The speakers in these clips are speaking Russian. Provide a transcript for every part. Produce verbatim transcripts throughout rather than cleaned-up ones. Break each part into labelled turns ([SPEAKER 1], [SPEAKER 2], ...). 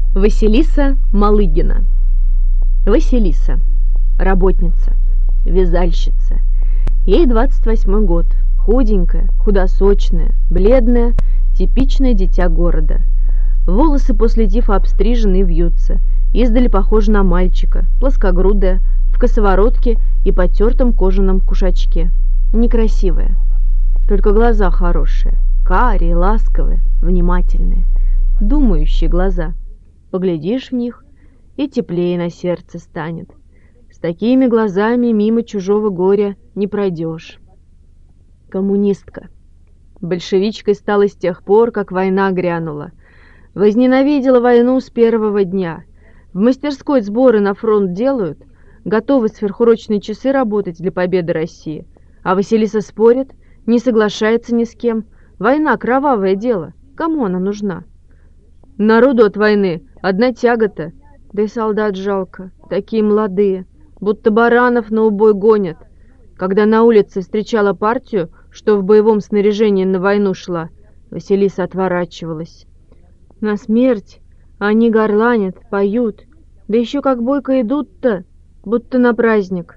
[SPEAKER 1] Василиса Малыгина. Василиса. Работница. Вязальщица. Ей двадцать восьмой год. Худенькая, худосочная, бледная, типичное дитя города. Волосы после тифа обстрижены и вьются. Издали похожа на мальчика, плоскогрудая, в косоворотке и потертом кожаном кушачке. Некрасивая. Только глаза хорошие, карие, ласковые, внимательные, думающие глаза. Поглядишь в них, и теплее на сердце станет. С такими глазами мимо чужого горя не пройдешь. Коммунистка. Большевичкой стала с тех пор, как война грянула. Возненавидела войну с первого дня. В мастерской сборы на фронт делают, готовы сверхурочные часы работать для победы России. А Василиса спорит, не соглашается ни с кем. Война — кровавое дело. Кому она нужна? Народу от войны одна тягота, да и солдат жалко, такие молодые, будто баранов на убой гонят. Когда на улице встречала партию, что в боевом снаряжении на войну шла, Василиса отворачивалась. На смерть они горланят, поют, да еще как бойко идут-то, будто на праздник.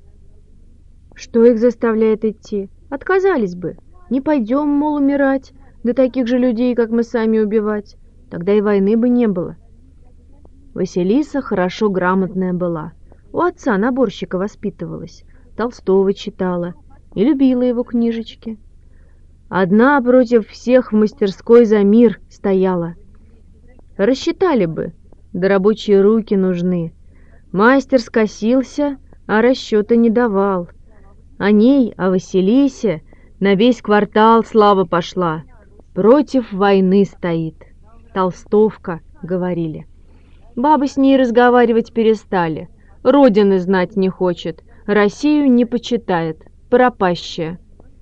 [SPEAKER 1] Что их заставляет идти? Отказались бы. Не пойдем, мол, умирать, да таких же людей, как мы сами, убивать. Тогда и войны бы не было. Василиса хорошо грамотная была. У отца наборщика воспитывалась, Толстого читала и любила его книжечки. Одна против всех в мастерской за мир стояла. Рассчитали бы, да рабочие руки нужны. Мастер скосился, а расчета не давал. О ней, о Василисе, на весь квартал слава пошла. Против войны стоит. Толстовка, говорили. Бабы с ней разговаривать перестали. Родины знать не хочет, Россию не почитает, пропащая.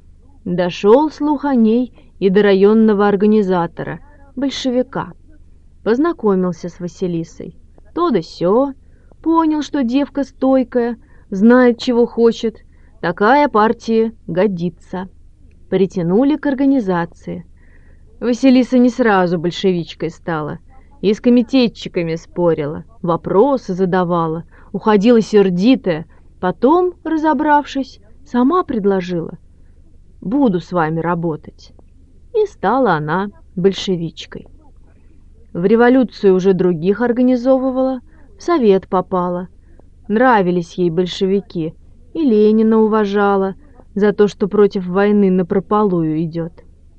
[SPEAKER 1] Дошел слух о ней и до районного организатора, большевика. Познакомился с Василисой. То да сё, понял, что девка стойкая, знает, чего хочет. Такая партия годится. Притянули к организации. Василиса не сразу большевичкой стала. И с комитетчиками спорила, вопросы задавала, уходила сердитая. Потом, разобравшись, сама предложила: «Буду с вами работать». И стала она большевичкой. В революцию уже других организовывала, в совет попала. Нравились ей большевики, и Ленина уважала за то, что против войны напропалую идет.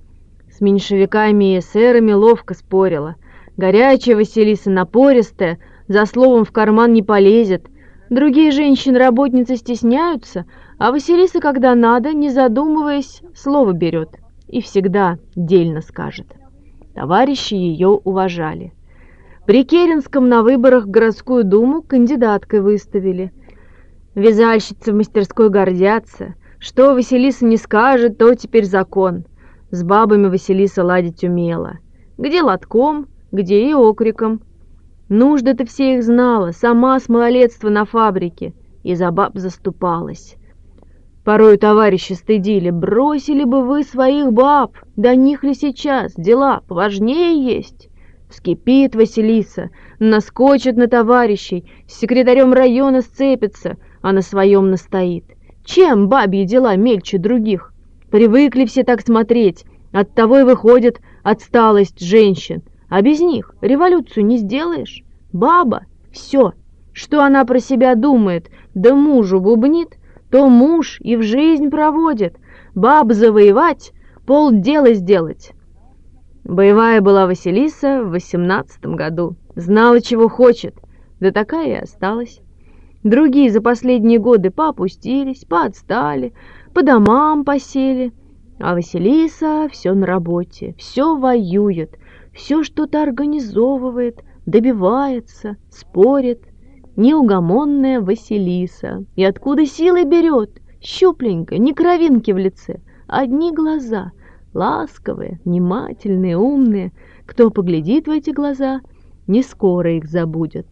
[SPEAKER 1] С меньшевиками и эсерами ловко спорила. Горячая Василиса, напористая, за словом в карман не полезет. Другие женщины-работницы стесняются, а Василиса, когда надо, не задумываясь, слово берет и всегда дельно скажет. Товарищи ее уважали. При Керенском на выборах в городскую думу кандидаткой выставили. Вязальщицы в мастерской гордятся. Что Василиса не скажет, то теперь закон. С бабами Василиса ладить умела. Где лотком, где и окриком. Нужды-то все их знала, сама с малолетства на фабрике, и за баб заступалась. Порою товарищи стыдили: бросили бы вы своих баб, до них ли сейчас, дела поважнее есть. Вскипит Василиса, наскочит на товарищей, с секретарем района сцепится, а на своем настоит. Чем бабьи дела мельче других? Привыкли все так смотреть, оттого и выходит отсталость женщин. А без них революцию не сделаешь. Баба — все. Что она про себя думает, да мужу бубнит, то муж и в жизнь проводит. Баб завоевать, полдела сделать. Боевая была Василиса в восемнадцатом году. Знала, чего хочет, да такая и осталась. Другие за последние годы поопустились, поотстали, по домам посели. А Василиса все на работе, все воюет, все что-то организовывает, добивается, спорит. Неугомонная Василиса. И откуда силы берет? Щупленькая, ни кровинки в лице, одни глаза, ласковые, внимательные, умные. Кто поглядит в эти глаза, не скоро их забудет.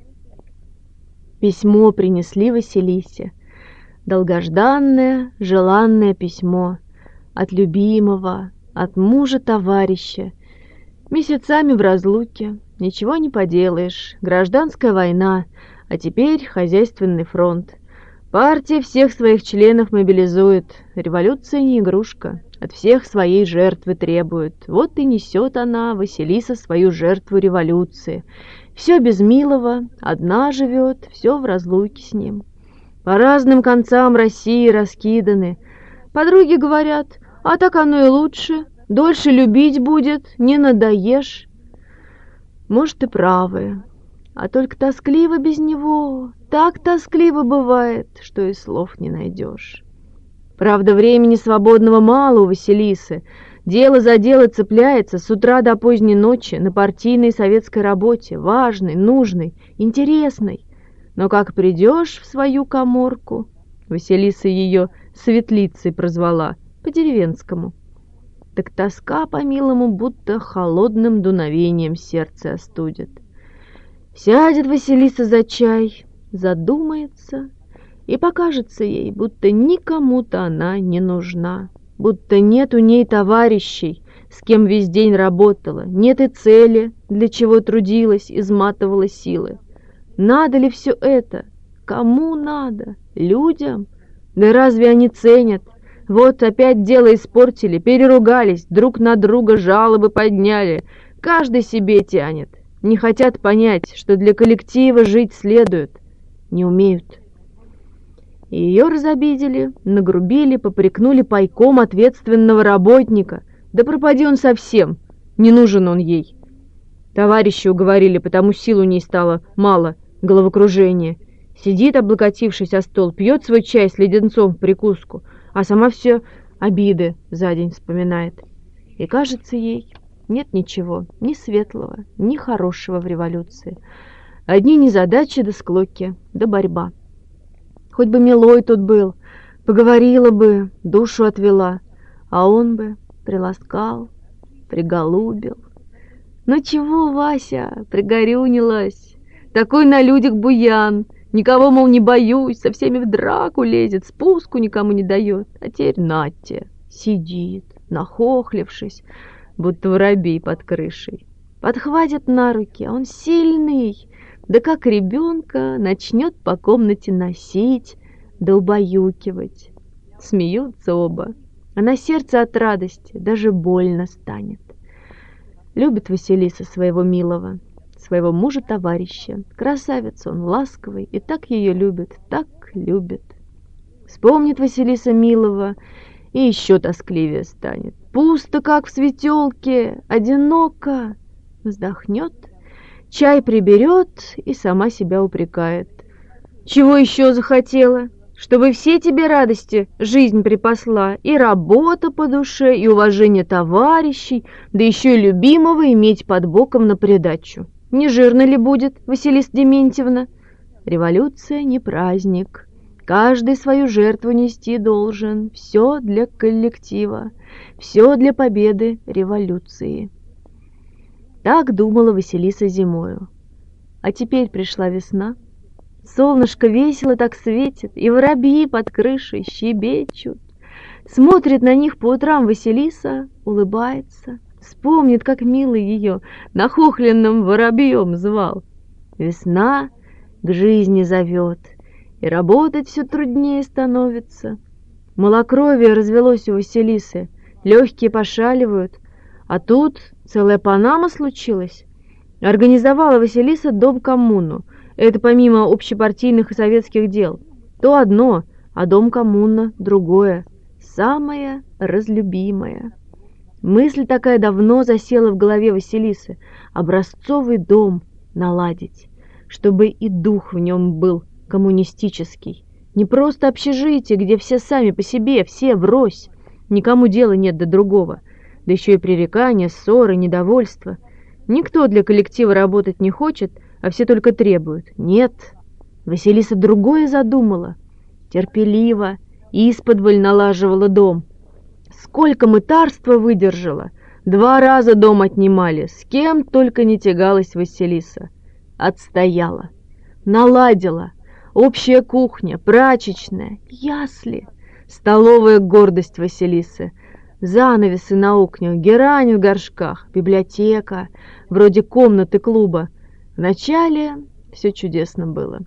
[SPEAKER 1] Письмо принесли Василисе. Долгожданное, желанное письмо от любимого, от мужа-товарища. Месяцами в разлуке, ничего не поделаешь, гражданская война, а теперь хозяйственный фронт. Партия всех своих членов мобилизует, революция не игрушка, от всех своей жертвы требует. Вот и несет она, Василиса, свою жертву революции. Все без милого, одна живет, все в разлуке с ним. По разным концам России раскиданы. Подруги говорят, а так оно и лучше, дольше любить будет, не надоешь. Может, и правы, а только тоскливо без него, так тоскливо бывает, что и слов не найдешь. Правда, времени свободного мало у Василисы. Дело за дело цепляется с утра до поздней ночи на партийной советской работе, важной, нужной, интересной. Но как придешь в свою каморку, Василиса ее светлицей прозвала, по-деревенскому, так тоска по-милому будто холодным дуновением сердце остудит. Сядет Василиса за чай, задумается, и покажется ей, будто никому-то она не нужна, будто нет у ней товарищей, с кем весь день работала, нет и цели, для чего трудилась, изматывала силы. Надо ли все это? Кому надо? Людям? Да разве они ценят? Вот опять дело испортили, переругались, друг на друга жалобы подняли, каждый себе тянет. Не хотят понять, что для коллектива жить следует. Не умеют. И ее разобидели, нагрубили, попрекнули пайком ответственного работника. Да пропади он совсем, не нужен он ей. Товарищи уговорили, потому сил у ней стало мало, головокружение. Сидит, облокотившись о стол, пьет свой чай с леденцом в прикуску, а сама все обиды за день вспоминает. И кажется ей, нет ничего, ни светлого, ни хорошего в революции. Одни незадачи да склоки, да борьба. Хоть бы милой тут был, поговорила бы, душу отвела, а он бы приласкал, приголубил. Ну чего, Вася, пригорюнилась? Такой на людях буян, никого, мол, не боюсь, со всеми в драку лезет, спуску никому не дает. А теперь Натя сидит, нахохлившись, будто воробей под крышей. Подхватит на руки, а он сильный, да как ребенка начнет по комнате носить, да убаюкивать. Смеются оба, а на сердце от радости даже больно станет. Любит Василиса своего милого, своего мужа-товарища. Красавец он, ласковый, и так ее любит, так любит. Вспомнит Василиса милого, и еще тоскливее станет. Пусто, как в светелке, одиноко. Вздохнет, чай приберет и сама себя упрекает. Чего еще захотела? Чтобы все тебе радости жизнь припасла, и работа по душе, и уважение товарищей, да еще и любимого иметь под боком на придачу. Не жирно ли будет, Василиса Дементьевна? Революция не праздник. Каждый свою жертву нести должен. Все для коллектива, все для победы революции. Так думала Василиса зимою. А теперь пришла весна. Солнышко весело так светит, и воробьи под крышей щебечут. Смотрит на них по утрам Василиса, улыбается, вспомнит, как милый ее нахохленным воробьем звал. Весна к жизни зовет, и работать все труднее становится. Малокровие развелось у Василисы, легкие пошаливают, а тут целая панама случилась. Организовала Василиса дом-коммуну. Это помимо общепартийных и советских дел. То одно, а дом-коммуна другое, самое разлюбимое. Мысль такая давно засела в голове Василисы. Образцовый дом наладить, чтобы и дух в нем был коммунистический. Не просто общежитие, где все сами по себе, все врозь, никому дела нет до другого. Да еще и пререкания, ссоры, недовольство. Никто для коллектива работать не хочет, а все только требуют. Нет, Василиса другое задумала. Терпеливо, исподволь налаживала дом. Сколько мытарства выдержала. Два раза дом отнимали, с кем только не тягалась Василиса. Отстояла, наладила. Общая кухня, прачечная, ясли. Столовая гордость Василисы. Занавесы на окнах, герань в горшках, библиотека, вроде комнаты клуба. Вначале все чудесно было.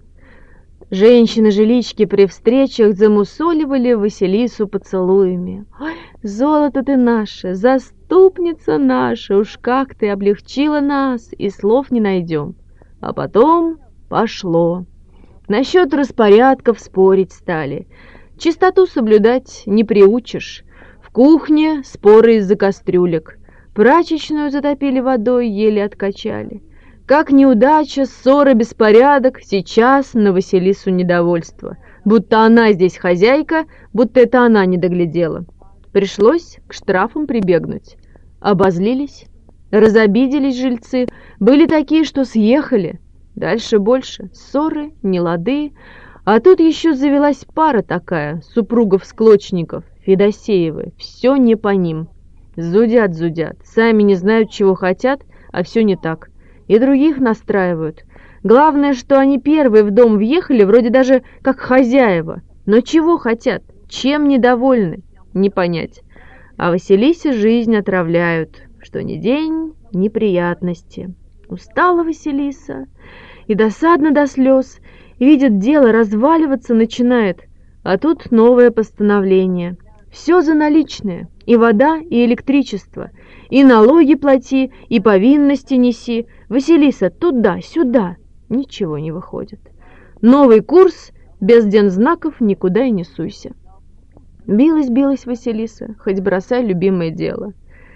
[SPEAKER 1] Женщины-жилички при встречах замусоливали Василису поцелуями. «Ой, золото ты наше, заступница наша, уж как ты облегчила нас, и слов не найдем». А потом пошло. Насчет распорядков спорить стали. Чистоту соблюдать не приучишь. В кухне споры из-за кастрюлек. Прачечную затопили водой, еле откачали. Как неудача, ссора, беспорядок, сейчас на Василису недовольство. Будто она здесь хозяйка, будто это она не доглядела. Пришлось к штрафам прибегнуть. Обозлились, разобиделись жильцы, были такие, что съехали. Дальше больше, ссоры, нелады. А тут еще завелась пара такая, супругов-склочников, Федосеевы, все не по ним. Зудят-зудят, сами не знают, чего хотят, а все не так. И других настраивают. Главное, что они первые в дом въехали, вроде даже как хозяева. Но чего хотят, чем недовольны, не понять. А Василисе жизнь отравляют, что ни день, неприятности. Устала Василиса и досадно до слез, и видит, дело разваливаться начинает, а тут новое постановление. Все за наличные, и вода, и электричество, и налоги плати, и повинности неси. Василиса, туда-сюда, ничего не выходит. Новый курс, без дензнаков никуда и не суйся. Билась-билась Василиса, хоть бросай любимое дело.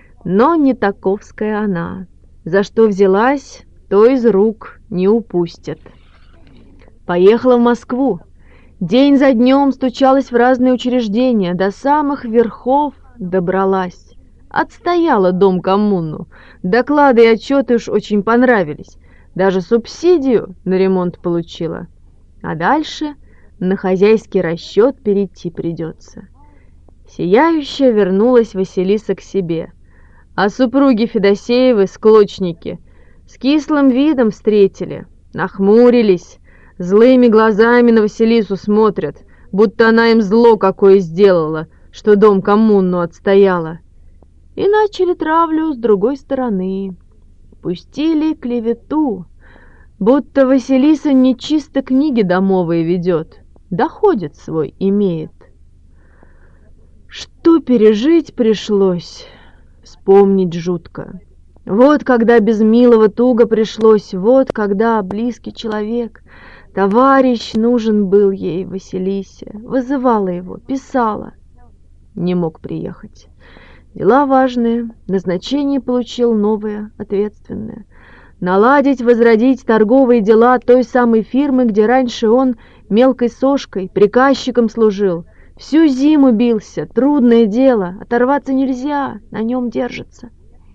[SPEAKER 1] Но не таковская она. За что взялась, то из рук не упустят. Поехала в Москву. День за днем стучалась в разные учреждения, до самых верхов добралась. Отстояла дом коммуну. Доклады и отчеты уж очень понравились. Даже субсидию на ремонт получила. А дальше на хозяйский расчет перейти придется. Сияющая вернулась Василиса к себе. А супруги Федосеевы, склочники, с кислым видом встретили, нахмурились, злыми глазами на Василису смотрят, будто она им зло какое сделала, что дом коммуну отстояла. И начали травлю с другой стороны. Пустили клевету, будто Василиса нечисто книги домовые ведет, доходит свой имеет. Что пережить пришлось, вспомнить жутко. Вот когда без милого туго пришлось, вот когда близкий человек, товарищ нужен был ей, Василисе, вызывала его, писала. Не мог приехать. Дела важные, назначение получил новое, ответственное. Наладить, возродить торговые дела той самой фирмы, где раньше он мелкой сошкой, приказчиком служил. Всю зиму бился, трудное дело, оторваться нельзя, на нем держится.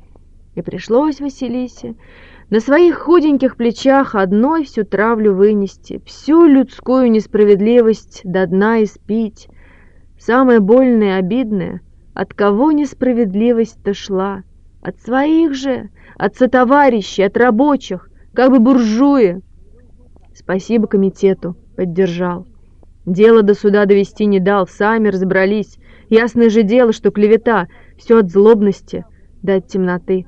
[SPEAKER 1] И пришлось Василисе на своих худеньких плечах одной всю травлю вынести, всю людскую несправедливость до дна испить. Самое больное и обидное, от кого несправедливость-то шла? От своих же, от сотоварищей, от рабочих, как бы буржуи. Спасибо комитету, поддержал. Дело до суда довести не дал, сами разобрались. Ясное же дело, что клевета, все от злобности да от темноты.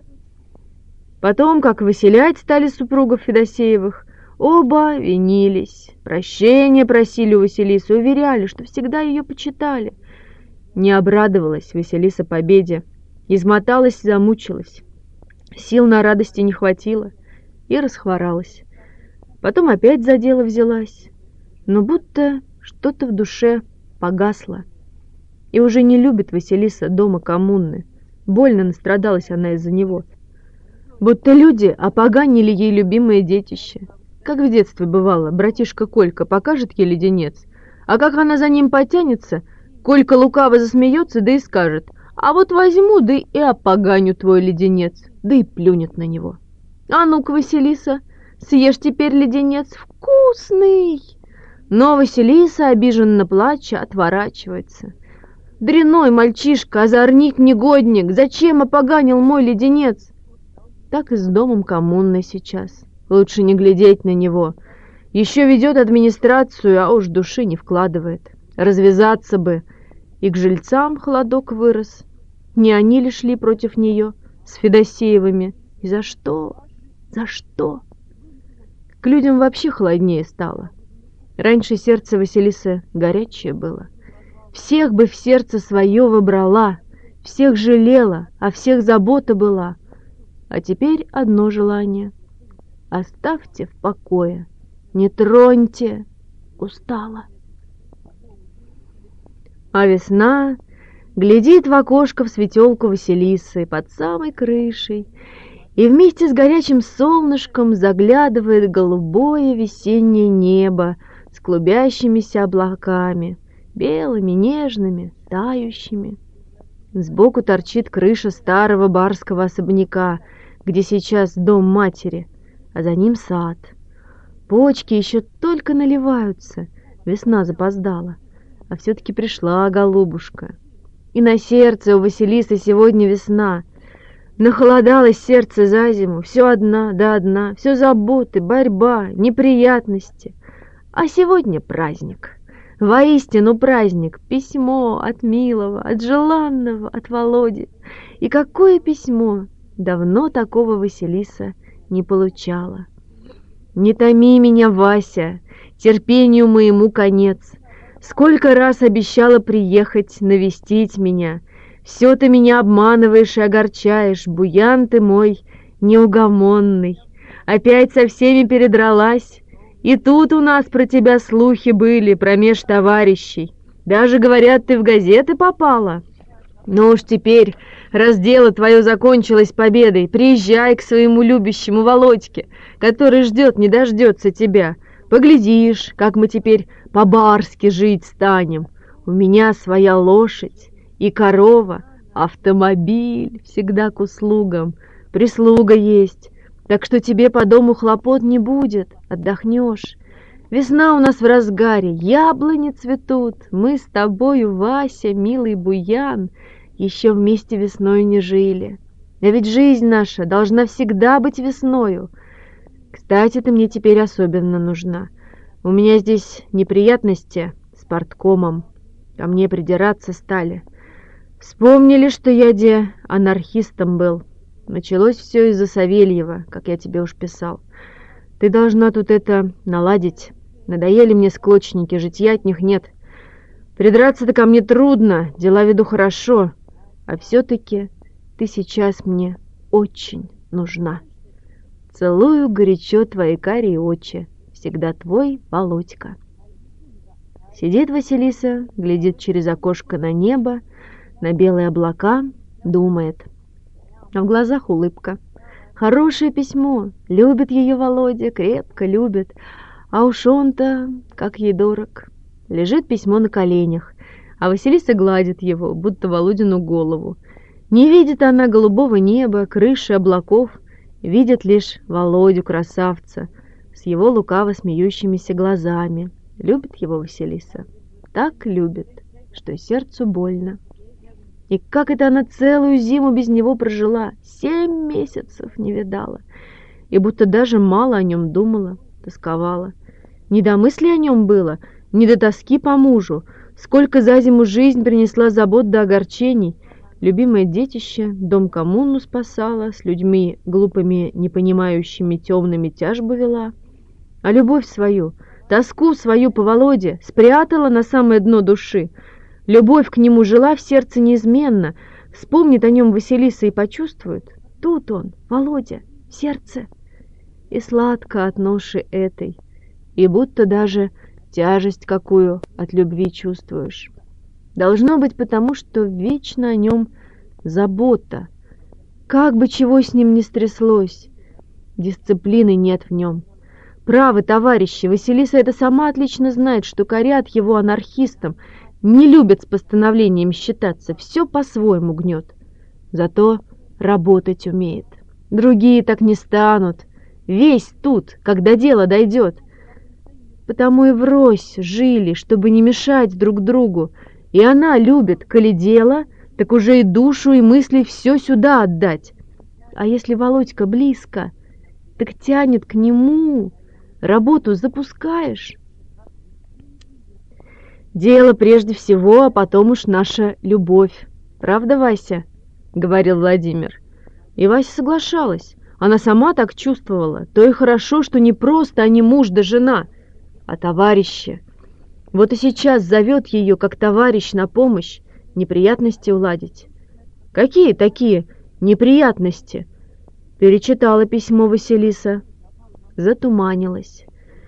[SPEAKER 1] Потом, как выселять стали супругов Федосеевых, оба винились, прощения просили у Василисы, уверяли, что всегда ее почитали. Не обрадовалась Василиса победе, измоталась, замучилась, сил на радости не хватило и расхворалась. Потом опять за дело взялась, но будто что-то в душе погасло. И уже не любит Василиса дома коммуны. Больно настрадалась она из-за него. Будто люди опоганили ей любимое детище. Как в детстве бывало, братишка Колька покажет ей леденец, а как она за ним потянется, Колька лукаво засмеется, да и скажет: «А вот возьму, да и опоганю твой леденец», да и плюнет на него. «А ну-ка, Василиса, съешь теперь леденец, вкусный!» Но Василиса, обиженно плача, отворачивается. «Дряной мальчишка, озорник, негодник, зачем опоганил мой леденец?» Так и с домом коммунной сейчас. Лучше не глядеть на него. Еще ведет администрацию, а уж души не вкладывает. Развязаться бы. И к жильцам холодок вырос. Не они ли шли против нее с Федосеевыми? И за что? За что? К людям вообще холоднее стало. Раньше сердце Василисы горячее было. Всех бы в сердце свое выбрала, всех жалела, а всех забота была. А теперь одно желание: оставьте в покое, не троньте, устала. А весна глядит в окошко в светелку Василисы под самой крышей, и вместе с горячим солнышком заглядывает голубое весеннее небо с клубящимися облаками, белыми, нежными, тающими. Сбоку торчит крыша старого барского особняка, где сейчас дом матери, а за ним сад. Почки еще только наливаются, весна запоздала, а все-таки пришла голубушка. И на сердце у Василисы сегодня весна. Нахолодалось сердце за зиму, все одна да одна, все заботы, борьба, неприятности. А сегодня праздник. Воистину праздник, письмо от милого, от желанного, от Володи. И какое письмо! Давно такого Василиса не получала. «Не томи меня, Вася, терпению моему конец. Сколько раз обещала приехать, навестить меня. Все ты меня обманываешь и огорчаешь, буян ты мой неугомонный. Опять со всеми передралась. И тут у нас про тебя слухи были, промеж товарищей. Даже, говорят, ты в газеты попала. Ну уж теперь, раз дело твое закончилось победой, приезжай к своему любящему Володьке, который ждет не дождется тебя. Поглядишь, как мы теперь по-барски жить станем. У меня своя лошадь и корова, автомобиль всегда к услугам, прислуга есть. Так что тебе по дому хлопот не будет, отдохнешь. Весна у нас в разгаре, яблони цветут. Мы с тобою, Вася, милый буян, еще вместе весною не жили. А ведь жизнь наша должна всегда быть весною. Кстати, ты мне теперь особенно нужна. У меня здесь неприятности с парткомом. Ко мне придираться стали. Вспомнили, что я де анархистом был. Началось все из-за Савельева, как я тебе уж писал. Ты должна тут это наладить. Надоели мне склочники, житья от них нет. Придраться-то ко мне трудно, дела веду хорошо. А все-таки ты сейчас мне очень нужна. Целую горячо твои карие очи. Всегда твой Володька. Сидит Василиса, глядит через окошко на небо, на белые облака, думает. А в глазах улыбка. Хорошее письмо, любит ее Володя, крепко любит. А уж он-то, как ей дорог. Лежит письмо на коленях, а Василиса гладит его, будто Володину голову. Не видит она голубого неба, крыши, облаков, видит лишь Володю, красавца, с его лукаво смеющимися глазами. Любит его Василиса, так любит, что сердцу больно. И как это она целую зиму без него прожила, семь месяцев не видала, и будто даже мало о нем думала, тосковала. Не до мысли о нем было, не до тоски по мужу, сколько за зиму жизнь принесла забот до огорчений. Любимое детище, дом коммуну спасала, с людьми глупыми, непонимающими, темными тяжбу вела. А любовь свою, тоску свою по Володе спрятала на самое дно души. Любовь к нему жила в сердце неизменно. Вспомнит о нем Василиса и почувствует. Тут он, Володя, в сердце. И сладко от ноши этой, и будто даже тяжесть какую от любви чувствуешь. Должно быть потому, что вечно о нем забота. Как бы чего с ним ни стряслось, дисциплины нет в нем. Правы, товарищи, Василиса это сама отлично знает, что корят его анархистам, не любят с постановлением считаться, все по-своему гнет. Зато работать умеет. Другие так не станут. Весь тут, когда дело дойдет. Потому и врозь жили, чтобы не мешать друг другу. И она любит, коли дело, так уже и душу, и мысли все сюда отдать. А если Володька близко, так тянет к нему. Работу запускаешь. Дело прежде всего, а потом уж наша любовь. Правда, Вася? — говорил Владимир. И Вася соглашалась. Она сама так чувствовала. То и хорошо, что не просто они муж да жена, а товарищи. Вот и сейчас зовет ее, как товарищ, на помощь неприятности уладить. Какие такие неприятности? Перечитала письмо Василиса. Затуманилась.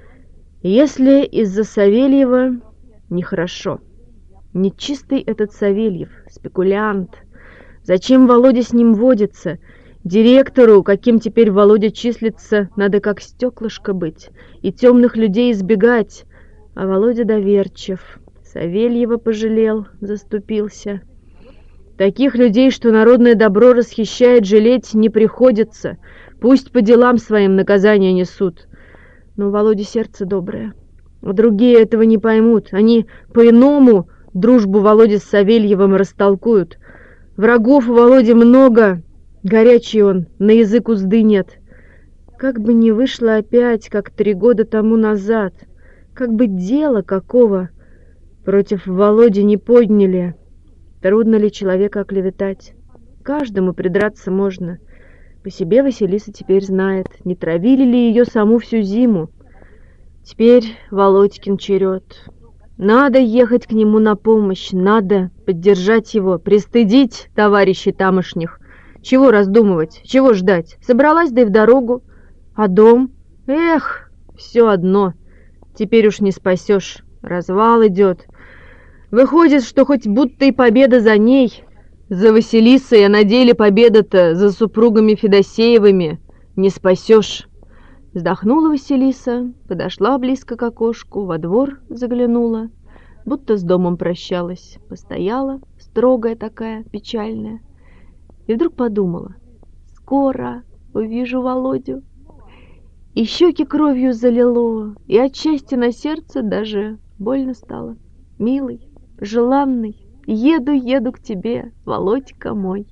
[SPEAKER 1] Если из-за Савельева нехорошо. Нечистый этот Савельев, спекулянт. Зачем Володя с ним водится? Директору, каким теперь Володя числится, надо как стеклышко быть и темных людей избегать. А Володя доверчив. Савельева пожалел, заступился. Таких людей, что народное добро расхищает, жалеть не приходится. Пусть по делам своим наказания несут. Но у Володи сердце доброе. А другие этого не поймут. Они по-иному дружбу Володи с Савельевым растолкуют. Врагов у Володи много. Горячий он, на язык узды нет. Как бы не вышло опять, как три года тому назад. Как бы дело какого против Володи не подняли. Трудно ли человека оклеветать? Каждому придраться можно. По себе Василиса теперь знает, не травили ли ее саму всю зиму. Теперь Володькин черед. Надо ехать к нему на помощь, надо поддержать его, пристыдить товарищей тамошних. Чего раздумывать, чего ждать? Собралась, да и в дорогу. А дом? Эх, все одно. Теперь уж не спасешь, развал идет. Выходит, что хоть будто и победа за ней, за Василисой, а на деле победа-то за супругами Федосеевыми не спасешь. Вздохнула Василиса, подошла близко к окошку, во двор заглянула, будто с домом прощалась, постояла, строгая такая, печальная, и вдруг подумала: скоро увижу Володю. И щеки кровью залило, и от счастья на сердце даже больно стало. Милый, желанный, еду, еду к тебе, Володька мой.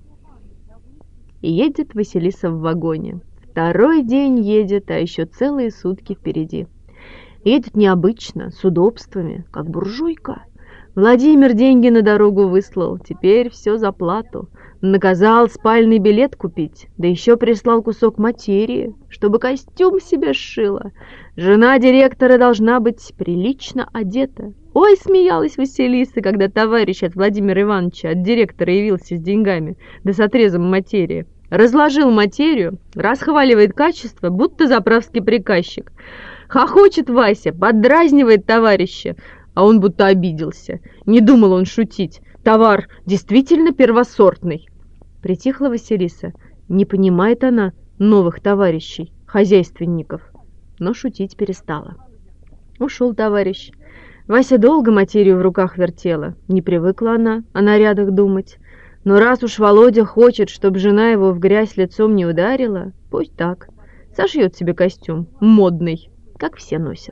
[SPEAKER 1] И едет Василиса в вагоне. Второй день едет, а еще целые сутки впереди. Едет необычно, с удобствами, как буржуйка. Владимир деньги на дорогу выслал, теперь все за плату. Наказал спальный билет купить, да еще прислал кусок материи, чтобы костюм себе сшила. Жена директора должна быть прилично одета. Ой, смеялась Василиса, когда товарищ от Владимира Ивановича, от директора, явился с деньгами, да с отрезом материи. Разложил материю, расхваливает качество, будто заправский приказчик. Хохочет Вася, поддразнивает товарища, а он будто обиделся. Не думал он шутить. Товар действительно первосортный. Притихла Василиса. Не понимает она новых товарищей, хозяйственников. Но шутить перестала. Ушел товарищ. Вася долго материю в руках вертела. Не привыкла она о нарядах думать. Но раз уж Володя хочет, чтобы жена его в грязь лицом не ударила, пусть так. Сошьет себе костюм, модный, как все носят.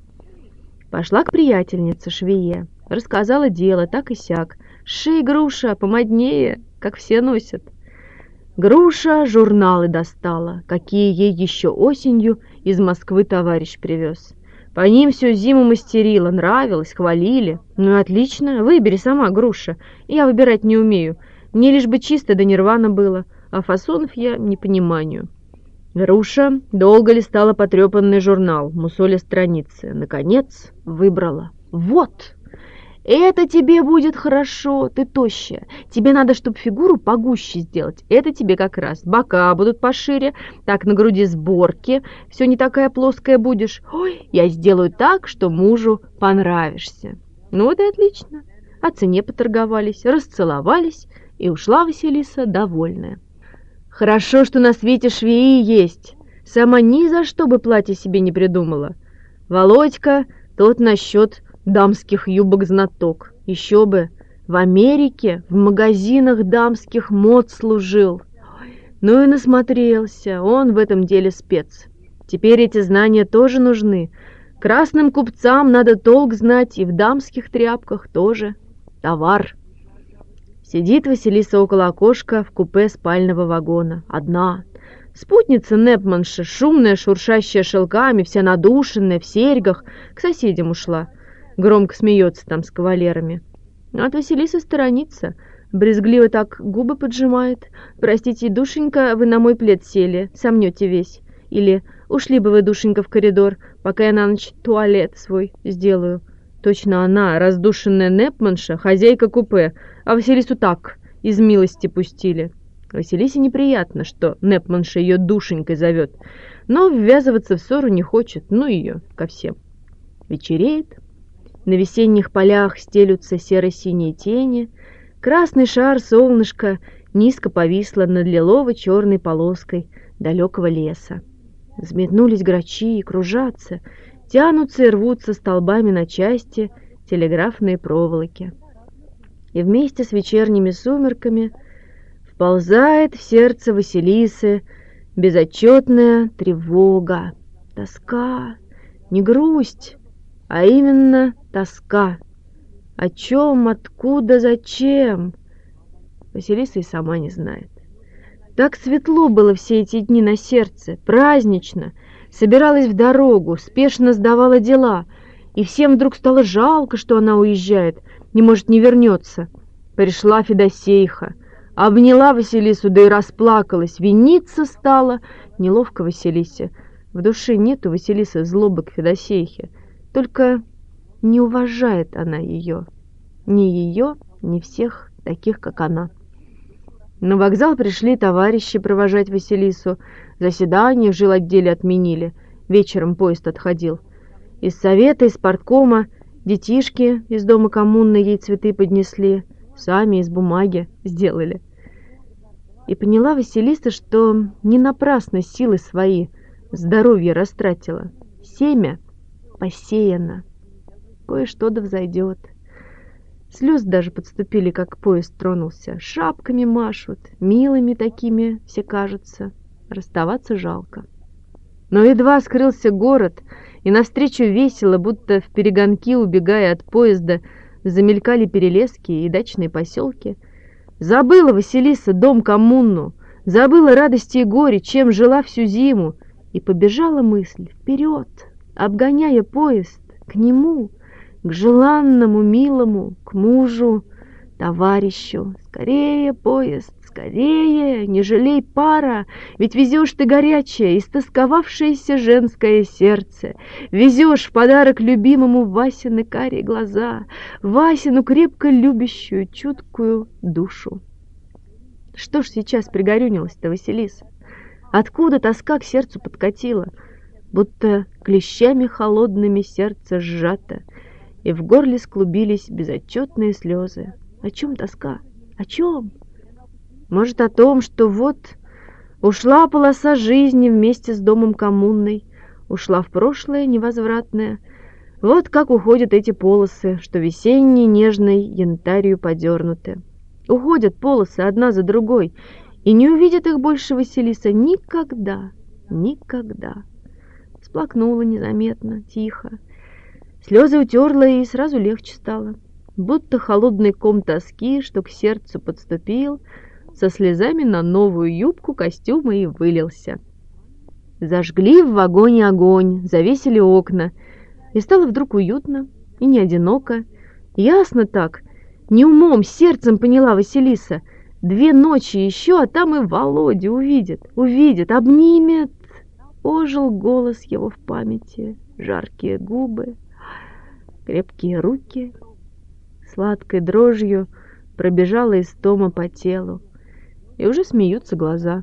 [SPEAKER 1] Пошла к приятельнице швее. Рассказала дело, так и сяк. Шей, Груша, помоднее, как все носят. Груша журналы достала, какие ей еще осенью из Москвы товарищ привез. По ним всю зиму мастерила, нравилось, хвалили. Ну, отлично, выбери сама, Груша, я выбирать не умею. Мне лишь бы чисто да нирвана было, а фасонов я не понимаю. Груша долго листала потрепанный журнал, мусоля страницы. Наконец выбрала. Вот! Это тебе будет хорошо, ты тощая. Тебе надо, чтобы фигуру погуще сделать. Это тебе как раз. Бока будут пошире, так на груди сборки. Все не такая плоская будешь. Ой, я сделаю так, что мужу понравишься. Ну вот и отлично. О цене поторговались, расцеловались, и ушла Василиса довольная. Хорошо, что на свете швеи есть. Сама ни за что бы платье себе не придумала. Володька тот насчет дамских юбок знаток. Еще бы, в Америке в магазинах дамских мод служил. Ну и насмотрелся, он в этом деле спец. Теперь эти знания тоже нужны. Красным купцам надо толк знать, и в дамских тряпках тоже. Товар. Сидит Василиса около окошка в купе спального вагона. Одна. Спутница Непманша, шумная, шуршащая шелками, вся надушенная, в серьгах, к соседям ушла. Громко смеется там с кавалерами. От Василисы сторонится. Брезгливо так губы поджимает. «Простите, душенька, вы на мой плед сели, сомнете весь». Или «Ушли бы вы, душенька, в коридор, пока я на ночь туалет свой сделаю». Точно она, раздушенная Непманша, хозяйка купе, а Василису так, из милости пустили. Василисе неприятно, что Непманша ее душенькой зовет, но ввязываться в ссору не хочет, ну ее ко всем. Вечереет, на весенних полях стелются серо-синие тени, красный шар солнышка низко повисло над лилово-черной полоской далекого леса. Взметнулись грачи и кружатся, тянутся и рвутся столбами на части телеграфные проволоки. И вместе с вечерними сумерками вползает в сердце Василисы безотчетная тревога, тоска, не грусть, а именно тоска. О чем, откуда, зачем? Василиса и сама не знает. Так светло было все эти дни на сердце, празднично, собиралась в дорогу, спешно сдавала дела, и всем вдруг стало жалко, что она уезжает, не может, не вернется. Пришла Федосейха, обняла Василису, да и расплакалась, виниться стала. Неловко Василисе. В душе нету Василисы злобы к Федосейхе, только не уважает она ее. Ни ее, ни всех таких, как она. На вокзал пришли товарищи провожать Василису. Заседание в жилотделе отменили. Вечером поезд отходил. Из совета, из парткома детишки из дома коммуны ей цветы поднесли. Сами из бумаги сделали. И поняла Василиса, что не напрасно силы свои, здоровье растратила. Семя посеяно. Кое-что да взойдет. Слезы даже подступили, как поезд тронулся. Шапками машут, милыми такими все кажутся. Расставаться жалко. Но едва скрылся город, и навстречу весело, будто в перегонки, убегая от поезда, замелькали перелески и дачные поселки. Забыла Василиса дом коммуну, забыла радости и горе, чем жила всю зиму, и побежала мысль вперед, обгоняя поезд, к нему, к желанному, милому, к мужу, товарищу. Скорее, поезд, скорее, не жалей пара, ведь везешь ты горячее, истосковавшееся женское сердце, везешь в подарок любимому Васины карие глаза, Васину крепко любящую, чуткую душу. Что ж сейчас пригорюнилась-то Василиса? Откуда тоска к сердцу подкатила, будто клещами холодными сердце сжато, и в горле склубились безотчетные слезы. О чем тоска? О чем? Может, о том, что вот ушла полоса жизни вместе с домом коммунной, ушла в прошлое невозвратное. Вот как уходят эти полосы, что весенней нежной янтарью подернуты. Уходят полосы одна за другой, и не увидит их больше Василиса никогда, никогда. Всплакнула незаметно, тихо. Слезы утерла, и сразу легче стало. Будто холодный ком тоски, что к сердцу подступил, со слезами на новую юбку костюма и вылился. Зажгли в вагоне огонь, завесили окна, и стало вдруг уютно и не одиноко. Ясно так, не умом, сердцем поняла Василиса. Две ночи еще, а там и Володя увидит, увидит, обнимет. Ожил голос его в памяти, жаркие губы, крепкие руки. Сладкой дрожью пробежала истома по телу, и уже смеются глаза.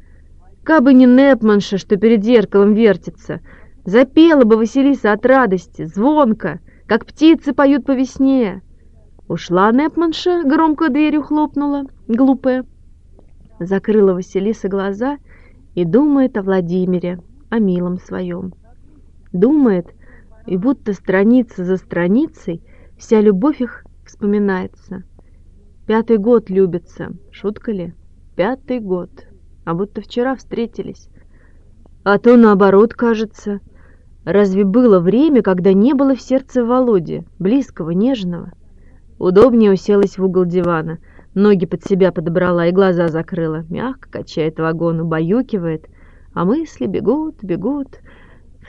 [SPEAKER 1] Кабы не Непманша, что перед зеркалом вертится, запела бы Василиса от радости, звонко, как птицы поют по весне. Ушла Непманша, громко дверью хлопнула, глупая. Закрыла Василиса глаза и думает о Владимире, о милом своем. Думает, и будто страница за страницей вся любовь их вспоминается. Пятый год любятся, шутка ли? Пятый год, а будто вчера встретились. А то наоборот, кажется. Разве было время, когда не было в сердце Володи, близкого, нежного? Удобнее уселась в угол дивана, ноги под себя подобрала и глаза закрыла. Мягко качает вагон, убаюкивает, а мысли бегут, бегут.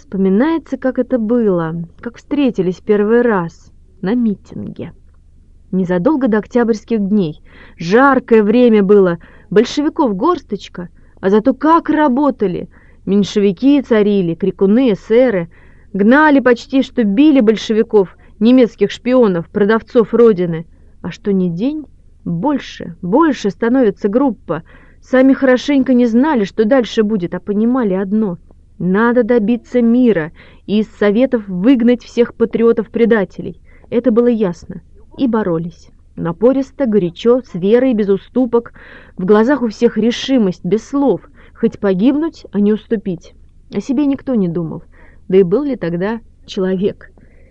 [SPEAKER 1] Вспоминается, как это было, как встретились первый раз на митинге. Незадолго до октябрьских дней. Жаркое время было, большевиков горсточка, а зато как работали! Меньшевики царили, крикуны, эсеры, гнали почти, что били большевиков, немецких шпионов, продавцов Родины. А что ни день, больше, больше становится группа. Сами хорошенько не знали, что дальше будет, а понимали одно — надо добиться мира и из Советов выгнать всех патриотов-предателей. Это было ясно. И боролись. Напористо, горячо, с верой, без уступок. В глазах у всех решимость, без слов. Хоть погибнуть, а не уступить. О себе никто не думал. Да и был ли тогда человек?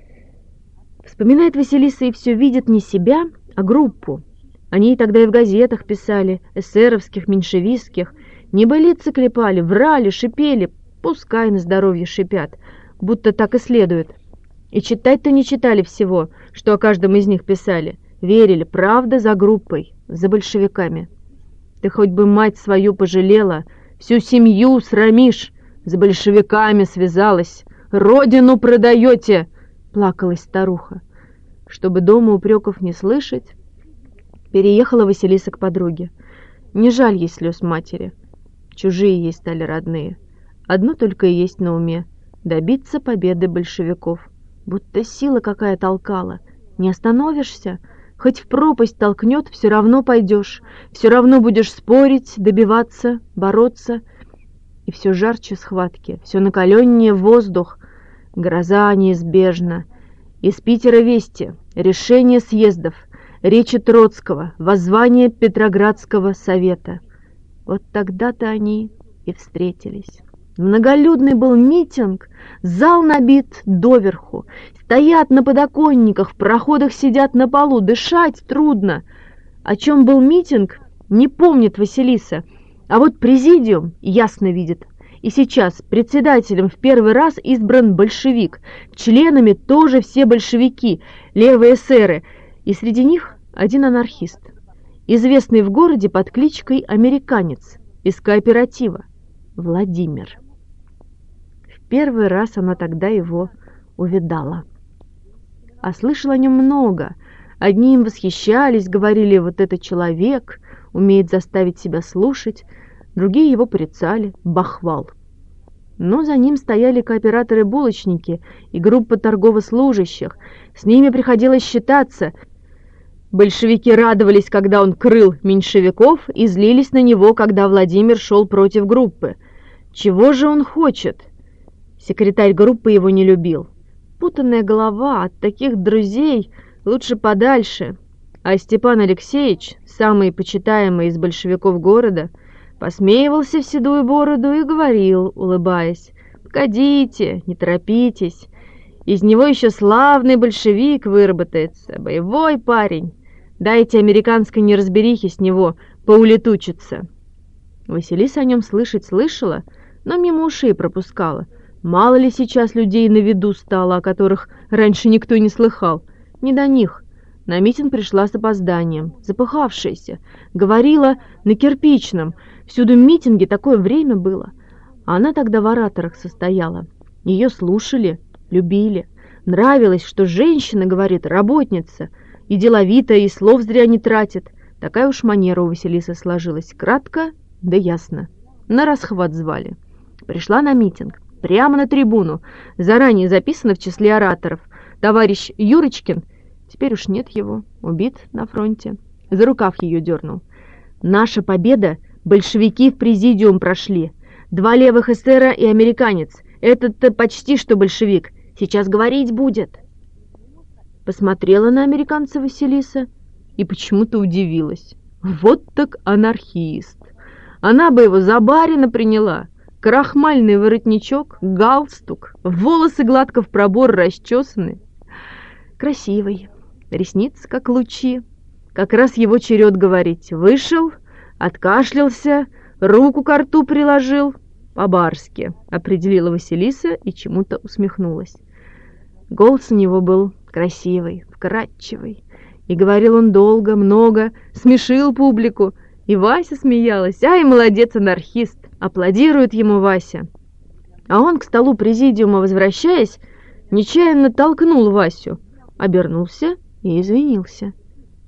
[SPEAKER 1] Вспоминает Василиса и все видит не себя, а группу. Они тогда и в газетах писали, эсеровских, меньшевистских. Небылицы клепали, врали, шипели. Пускай на здоровье шипят, будто так и следует. И читать-то не читали всего, что о каждом из них писали. Верили, правда, за группой, за большевиками. Ты хоть бы мать свою пожалела, всю семью срамишь, с большевиками связалась, родину продаете, плакалась старуха. Чтобы дома упреков не слышать, переехала Василиса к подруге. Не жаль ей слез матери. Чужие ей стали родные. Одно только и есть на уме — добиться победы большевиков. Будто сила какая толкала. Не остановишься? Хоть в пропасть толкнет, все равно пойдешь. Все равно будешь спорить, добиваться, бороться. И все жарче схватки, все накаленнее воздух. Гроза неизбежна. Из Питера вести, решение съездов, речи Троцкого, воззвание Петроградского совета. Вот тогда-то они и встретились. Многолюдный был митинг, зал набит доверху. Стоят на подоконниках, в проходах сидят на полу, дышать трудно. О чем был митинг, не помнит Василиса, а вот президиум ясно видит. И сейчас председателем в первый раз избран большевик, членами тоже все большевики, левые эсеры, и среди них один анархист, известный в городе под кличкой «Американец» из кооператива, Владимир. В первый раз она тогда его увидала. А слышала о нем много. Одни им восхищались, говорили, вот этот человек умеет заставить себя слушать, другие его порицали, бахвал. Но за ним стояли кооператоры-булочники и группа торговослужащих. С ними приходилось считаться. Большевики радовались, когда он крыл меньшевиков, и злились на него, когда Владимир шел против группы. Чего же он хочет? Секретарь группы его не любил. Путанная голова, от таких друзей лучше подальше. А Степан Алексеевич, самый почитаемый из большевиков города, посмеивался в седую бороду и говорил, улыбаясь: «Погодите, не торопитесь, из него еще славный большевик выработается, боевой парень, дайте американской неразберихе с него поулетучиться». Василиса о нем слышать слышала, но мимо ушей пропускала. Мало ли сейчас людей на виду стало, о которых раньше никто не слыхал. Не до них. На митинг пришла с опозданием, запыхавшаяся, говорила на кирпичном. Всюду митинги, такое время было. А она тогда в ораторах состояла. Ее слушали, любили. Нравилось, что женщина, говорит, работница, и деловитая, и слов зря не тратит. Такая уж манера у Василисы сложилась. Кратко, да ясно. На расхват звали. Пришла на митинг. Прямо на трибуну. Заранее записано в числе ораторов. Товарищ Юрочкин, теперь уж нет его, убит на фронте, за рукав ее дернул. «Наша победа! Большевики в президиум прошли. Два левых эсера и американец. Этот-то почти что большевик. Сейчас говорить будет». Посмотрела на американца Василиса и почему-то удивилась. Вот так анархист. Она бы его за барина приняла. Крахмальный воротничок, галстук, волосы гладко в пробор расчесаны. Красивый, ресницы как лучи. Как раз его черед говорить. Вышел, откашлялся, руку ко рту приложил. По-барски, определила Василиса и чему-то усмехнулась. Голос у него был красивый, вкрадчивый. И говорил он долго, много, смешил публику. И Вася смеялась. Ай, молодец, анархист! Аплодирует ему Вася. А он, к столу президиума возвращаясь, нечаянно толкнул Васю, обернулся и извинился.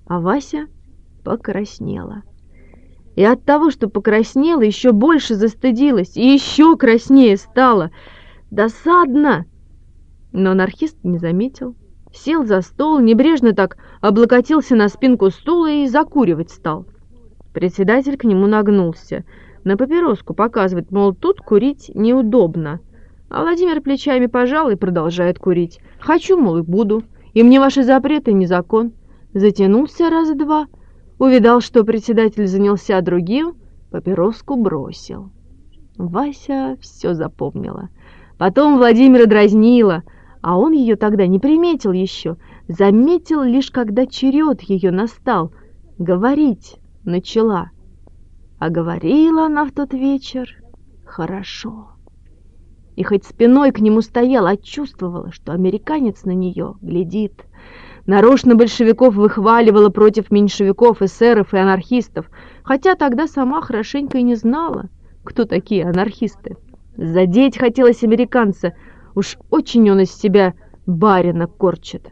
[SPEAKER 1] А Вася покраснела. И от того, что покраснела, еще больше застыдилась, и еще краснее стала. Досадно! Но анархист не заметил. Сел за стол, небрежно так облокотился на спинку стула и закуривать стал. Председатель к нему нагнулся. На папироску показывает, мол, тут курить неудобно. А Владимир плечами пожал и продолжает курить. Хочу, мол, и буду. И мне ваши запреты не закон. Затянулся раза два. Увидал, что председатель занялся другим, папироску бросил. Вася все запомнила. Потом Владимира дразнила, а он ее тогда не приметил еще. Заметил лишь, когда черед ее настал. Говорить начала. А говорила она в тот вечер хорошо. И хоть спиной к нему стояла, а чувствовала, что американец на нее глядит. Нарочно большевиков выхваливала против меньшевиков, эсеров и анархистов, хотя тогда сама хорошенько и не знала, кто такие анархисты. Задеть хотелось американца, уж очень он из себя барина корчит.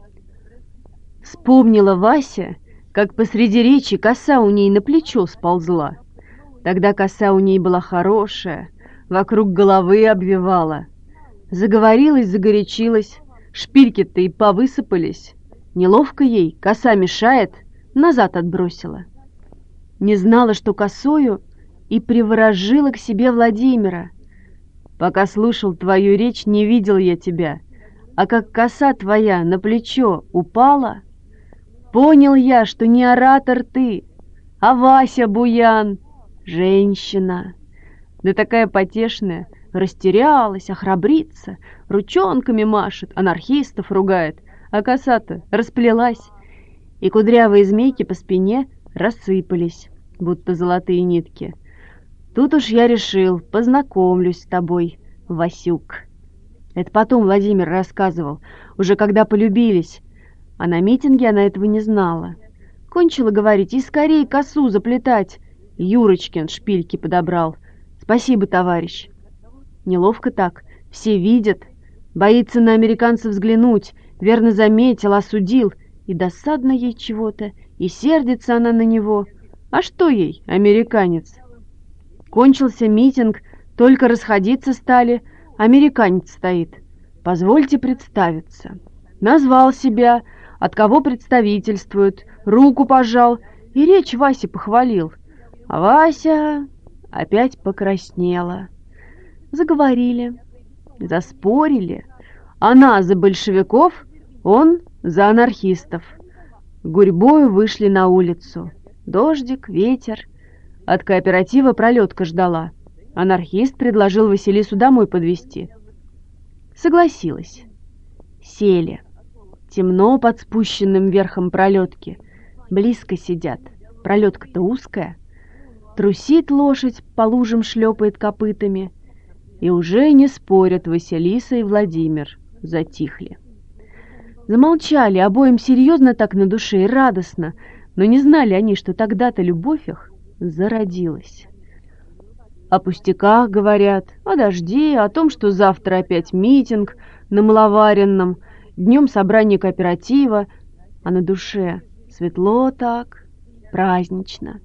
[SPEAKER 1] Вспомнила Вася, как посреди речи коса у ней на плечо сползла. Тогда коса у ней была хорошая, вокруг головы обвивала. Заговорилась, загорячилась, шпильки-то и повысыпались. Неловко ей, коса мешает, назад отбросила. Не знала, что косою, и приворожила к себе Владимира. Пока слушал твою речь, не видел я тебя, а как коса твоя на плечо упала, понял я, что не оратор ты, а Вася Буян, женщина. Да такая потешная, растерялась, охрабрится, ручонками машет, анархистов ругает, а коса-то расплелась, и кудрявые змейки по спине рассыпались, будто золотые нитки. Тут уж я решил, познакомлюсь с тобой, Васюк. Это потом Владимир рассказывал, уже когда полюбились, а на митинге она этого не знала. Кончила говорить, и скорее косу заплетать. Юрочкин шпильки подобрал. Спасибо, товарищ. Неловко так, все видят, боится на американцев взглянуть, верно заметил, осудил, и досадно ей чего-то, и сердится она на него. А что ей, американец? Кончился митинг, только расходиться стали, американец стоит. Позвольте представиться. Назвал себя, от кого представительствует, руку пожал, и речь Васе похвалил. А Вася опять покраснела. Заговорили, заспорили. Она за большевиков, он за анархистов. Гурьбою вышли на улицу. Дождик, ветер. От кооператива пролетка ждала. Анархист предложил Василису домой подвезти. Согласилась. Сели. Темно под спущенным верхом пролетки. Близко сидят. Пролетка-то узкая. Трусит лошадь, по лужам шлепает копытами. И уже не спорят Василиса и Владимир. Затихли. Замолчали, обоим серьезно так на душе и радостно, но не знали они, что тогда-то любовь их зародилась. О пустяках говорят, о дожде, о том, что завтра опять митинг на Маловаренном, днем собрание кооператива, а на душе светло так, празднично.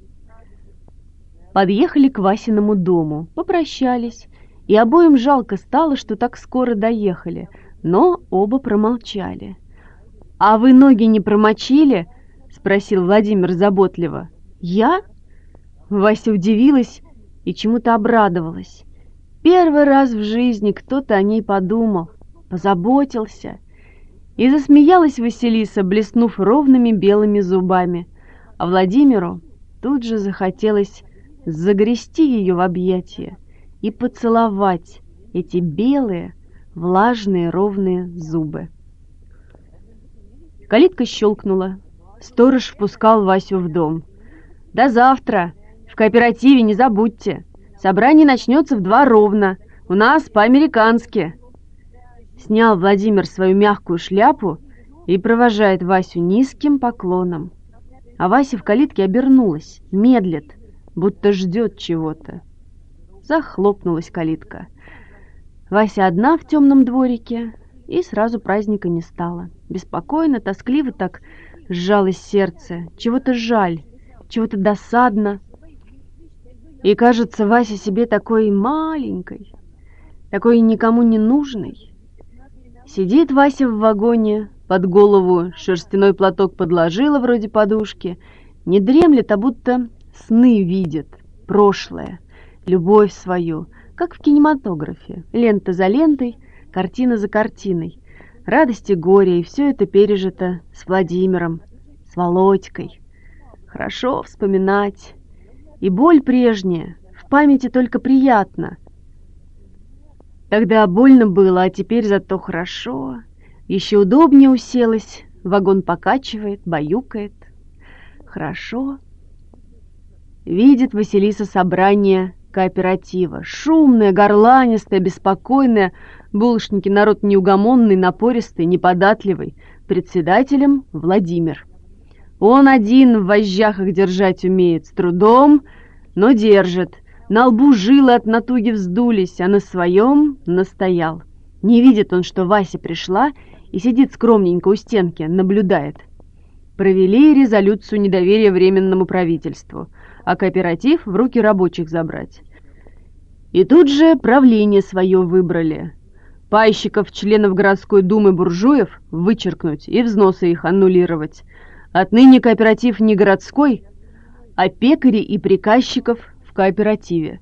[SPEAKER 1] Подъехали к Васиному дому, попрощались, и обоим жалко стало, что так скоро доехали, но оба промолчали. «А вы ноги не промочили?» — спросил Владимир заботливо. «Я?» Вася удивилась и чему-то обрадовалась. Первый раз в жизни кто-то о ней подумал, позаботился. И засмеялась Василиса, блеснув ровными белыми зубами. А Владимиру тут же захотелось загрести ее в объятия и поцеловать эти белые, влажные, ровные зубы. Калитка щелкнула. Сторож впускал Васю в дом. «До завтра! В кооперативе не забудьте! Собрание начнется в два ровно. У нас по-американски!» Снял Владимир свою мягкую шляпу и провожает Васю низким поклоном. А Вася в калитке обернулась, медлит, будто ждет чего-то. Захлопнулась калитка. Вася одна в темном дворике, и сразу праздника не стало. Беспокойно, тоскливо так сжалось сердце, чего-то жаль, чего-то досадно. И кажется Вася себе такой маленькой, такой никому не нужной. Сидит Вася в вагоне, под голову шерстяной платок подложила вроде подушки, не дремлет, а будто сны видит, прошлое, любовь свою, как в кинематографе, лента за лентой, картина за картиной, радость и горе, и все это пережито с Владимиром, с Володькой. Хорошо вспоминать. И боль прежняя, в памяти только приятно. Тогда больно было, а теперь зато хорошо. Еще удобнее уселась, вагон покачивает, баюкает. Хорошо. Видит Василиса собрание кооператива. Шумное, горланистое, беспокойное. Булочники народ неугомонный, напористый, неподатливый. Председателем Владимир. Он один в вожжах их держать умеет, с трудом, но держит. На лбу жилы от натуги вздулись, а на своем настоял. Не видит он, что Вася пришла и сидит скромненько у стенки, наблюдает. Провели резолюцию недоверия Временному правительству, а кооператив в руки рабочих забрать. И тут же правление свое выбрали. Пайщиков, членов городской думы буржуев, вычеркнуть и взносы их аннулировать. Отныне кооператив не городской, а пекари и приказчиков в кооперативе.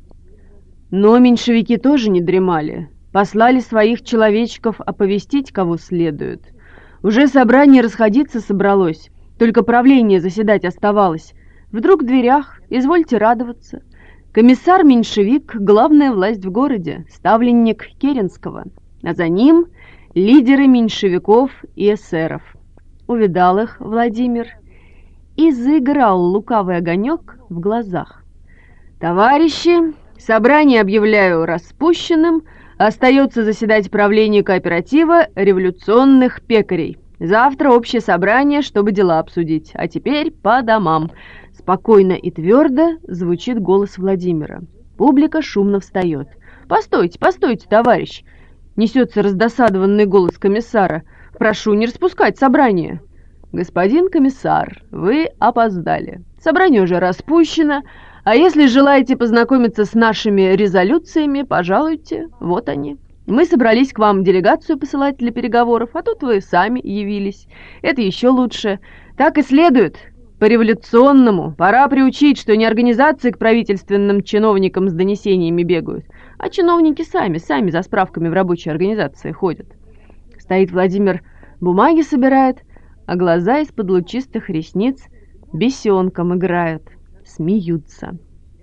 [SPEAKER 1] Но меньшевики тоже не дремали. Послали своих человечков оповестить, кого следует. Уже собрание расходиться собралось, только правление заседать оставалось. Вдруг в дверях, извольте радоваться, комиссар-меньшевик, главная власть в городе, ставленник Керенского, а за ним лидеры меньшевиков и эсеров. Увидал их Владимир и заиграл лукавый огонек в глазах. «Товарищи, собрание объявляю распущенным, остается заседать правление кооператива революционных пекарей. Завтра общее собрание, чтобы дела обсудить, а теперь по домам». Спокойно и твердо звучит голос Владимира. Публика шумно встает. «Постойте, постойте, товарищ!» Несется раздосадованный голос комиссара. «Прошу не распускать собрание». «Господин комиссар, вы опоздали. Собрание уже распущено, а если желаете познакомиться с нашими резолюциями, пожалуйте, вот они. Мы собрались к вам делегацию посылать для переговоров, а тут вы сами явились. Это еще лучше. Так и следует. По-революционному. Пора приучить, что не организации к правительственным чиновникам с донесениями бегают, а чиновники сами, сами за справками в рабочие организации ходят». Стоит Владимир, бумаги собирает, а глаза из-под лучистых ресниц бесенком играют, смеются.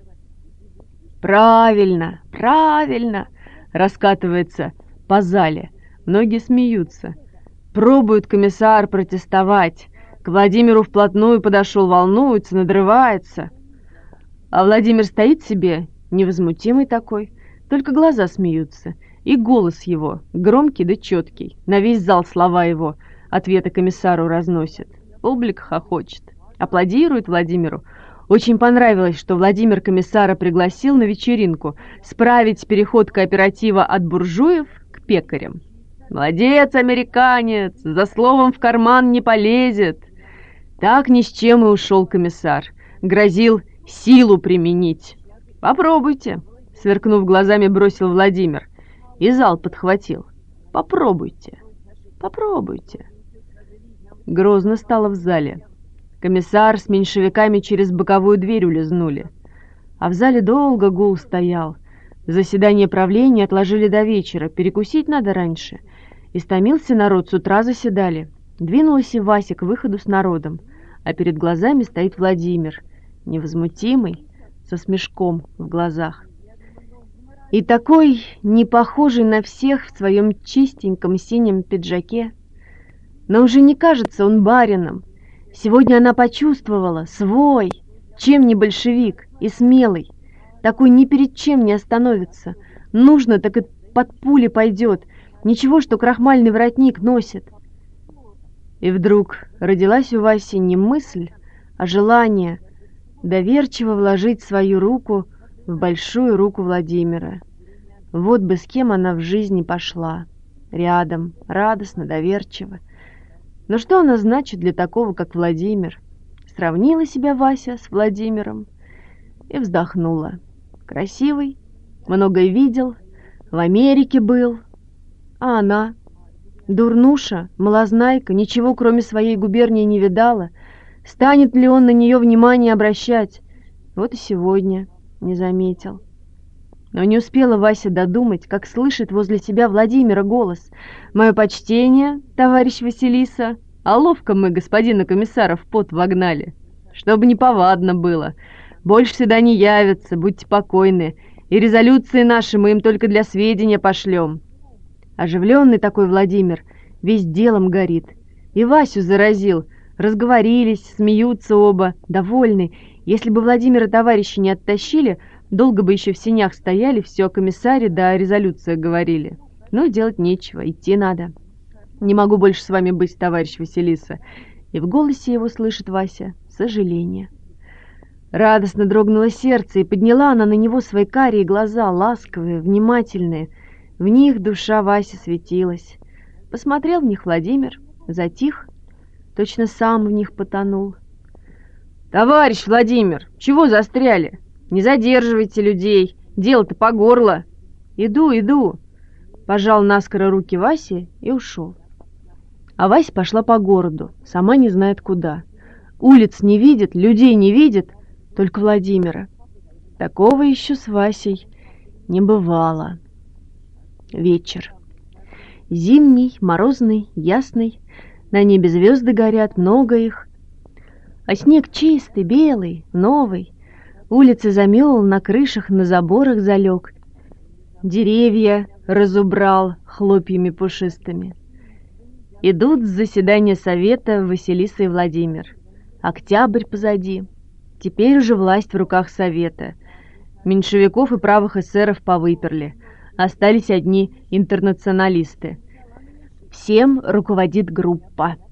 [SPEAKER 1] «Правильно, правильно!» раскатывается по зале. Многие смеются. Пробует комиссар протестовать. К Владимиру вплотную подошел, волнуется, надрывается. А Владимир стоит себе, невозмутимый такой, только глаза смеются. И голос его, громкий да четкий, на весь зал слова его, ответы комиссару разносит. Публика хохочет, аплодирует Владимиру. Очень понравилось, что Владимир комиссара пригласил на вечеринку справить переход кооператива от буржуев к пекарям. «Молодец, американец, за словом в карман не полезет». Так ни с чем и ушел комиссар. Грозил силу применить. «Попробуйте», — сверкнув глазами, бросил Владимир. И зал подхватил. «Попробуйте, попробуйте». Грозно стало в зале. Комиссар с меньшевиками через боковую дверь улизнули. А в зале долго гул стоял. Заседание правления отложили до вечера, перекусить надо раньше. Истомился народ, с утра заседали. Двинулась и Вася к выходу с народом, а перед глазами стоит Владимир, невозмутимый, со смешком в глазах. И такой, не похожий на всех в своем чистеньком синем пиджаке. Но уже не кажется он барином. Сегодня она почувствовала, свой, чем не большевик и смелый. Такой ни перед чем не остановится. Нужно, так и под пули пойдет. Ничего, что крахмальный воротник носит. И вдруг родилась у Васи не мысль, а желание доверчиво вложить свою руку в большую руку Владимира. Вот бы с кем она в жизни пошла. Рядом, радостно, доверчиво. Но что она значит для такого, как Владимир? Сравнила себя Вася с Владимиром и вздохнула. Красивый, многое видел, в Америке был. А она, дурнуша, малознайка, ничего кроме своей губернии не видала. Станет ли он на нее внимание обращать? Вот и сегодня не заметил. Но не успела Вася додумать, как слышит возле себя Владимира голос. «Мое почтение, товарищ Василиса, а ловко мы господина комиссара в пот вогнали. Чтобы неповадно было. Больше сюда не явятся, будьте покойны, и резолюции наши мы им только для сведения пошлем». Оживленный такой Владимир весь делом горит. И Васю заразил. Разговорились, смеются оба, довольны. Если бы Владимира товарищи не оттащили, долго бы еще в сенях стояли, все о комиссаре да о резолюциях говорили. Но делать нечего, идти надо. «Не могу больше с вами быть, товарищ Василиса». И в голосе его слышит Вася сожаление. Радостно дрогнуло сердце, и подняла она на него свои карие глаза, ласковые, внимательные. В них душа Васи светилась. Посмотрел в них Владимир, затих, точно сам в них потонул. «Товарищ Владимир, чего застряли? Не задерживайте людей, дело-то по горло». «Иду, иду», — пожал наскоро руки Васе и ушел. А Вася пошла по городу, сама не знает куда. Улиц не видит, людей не видит, только Владимира. Такого еще с Васей не бывало. Вечер. Зимний, морозный, ясный. На небе звезды горят, много их. А снег чистый, белый, новый. Улицы замел, на крышах, на заборах залег. Деревья разубрал хлопьями пушистыми. Идут с заседания совета Василиса и Владимир. Октябрь позади. Теперь уже власть в руках совета. Меньшевиков и правых эсеров повыперли. Остались одни интернационалисты. Всем руководит группа.